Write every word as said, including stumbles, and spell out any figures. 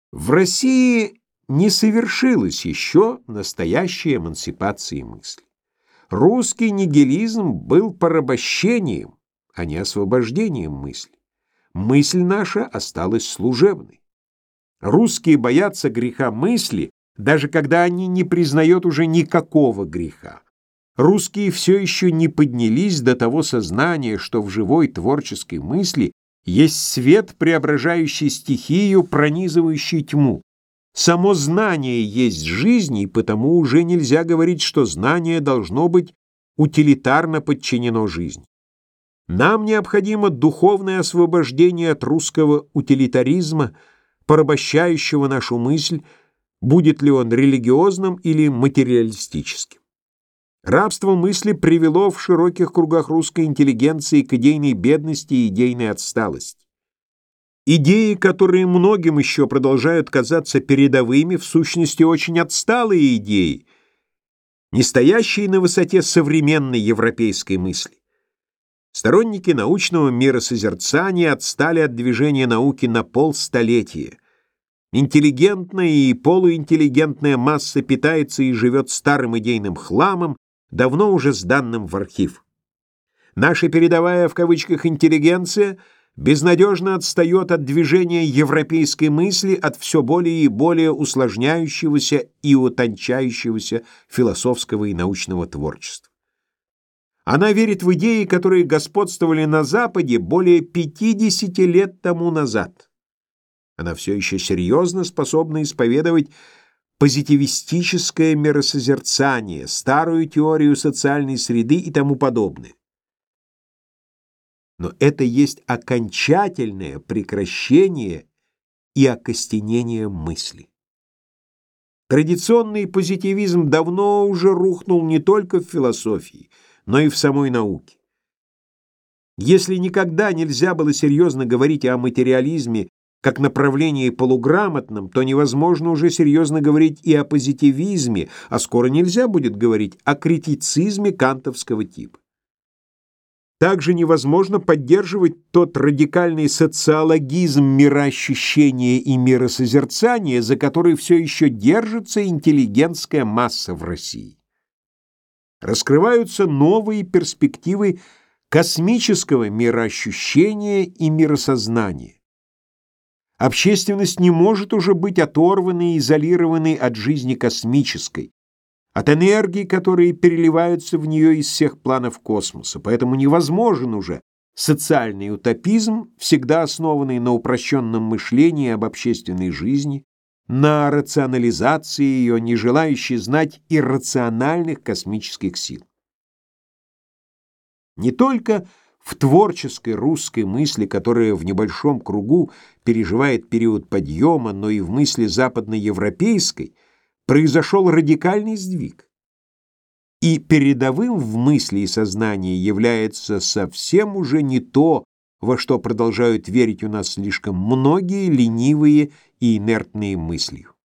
В России не совершилась еще настоящая эмансипация мысли. Русский нигилизм был порабощением, а не освобождением мысли. Мысль наша осталась служебной. Русские боятся греха мысли, даже когда они не признают уже никакого греха. Русские все еще не поднялись до того сознания, что в живой творческой мысли есть свет, преображающий стихию, пронизывающий тьму. Само знание есть жизнь, и потому уже нельзя говорить, что знание должно быть утилитарно подчинено жизни. Нам необходимо духовное освобождение от русского утилитаризма, порабощающего нашу мысль, будет ли он религиозным или материалистическим. Рабство мысли привело в широких кругах русской интеллигенции к идейной бедности и идейной отсталости. Идеи, которые многим еще продолжают казаться передовыми, в сущности очень отсталые идеи, не стоящие на высоте современной европейской мысли. Сторонники научного миросозерцания отстали от движения науки на полстолетия. Интеллигентная и полуинтеллигентная масса питается и живет старым идейным хламом, давно уже сданным в архив. Наша передовая в кавычках интеллигенция безнадежно отстает от движения европейской мысли, от все более и более усложняющегося и утончающегося философского и научного творчества. Она верит в идеи, которые господствовали на Западе более пятидесяти лет тому назад. Она все еще серьезно способна исповедовать позитивистическое миросозерцание, старую теорию социальной среды и тому подобное. Но это есть окончательное прекращение и окостенение мысли. Традиционный позитивизм давно уже рухнул не только в философии, но и в самой науке. Если никогда нельзя было серьезно говорить о материализме как направлении полуграмотном, то невозможно уже серьезно говорить и о позитивизме, а скоро нельзя будет говорить о критицизме кантовского типа. Также невозможно поддерживать тот радикальный социологизм мироощущения и миросозерцания, за который все еще держится интеллигентская масса в России. Раскрываются новые перспективы космического мироощущения и миросознания. Общественность не может уже быть оторванной и изолированной от жизни космической, от энергий, которые переливаются в нее из всех планов космоса. Поэтому невозможен уже социальный утопизм, всегда основанный на упрощенном мышлении об общественной жизни, на рационализации ее, не желающей знать иррациональных космических сил. Не только в творческой русской мысли, которая в небольшом кругу переживает период подъема, но и в мысли западноевропейской произошел радикальный сдвиг. И передовым в мысли и сознании является совсем уже не то, во что продолжают верить у нас слишком многие ленивые и инертные мыслью.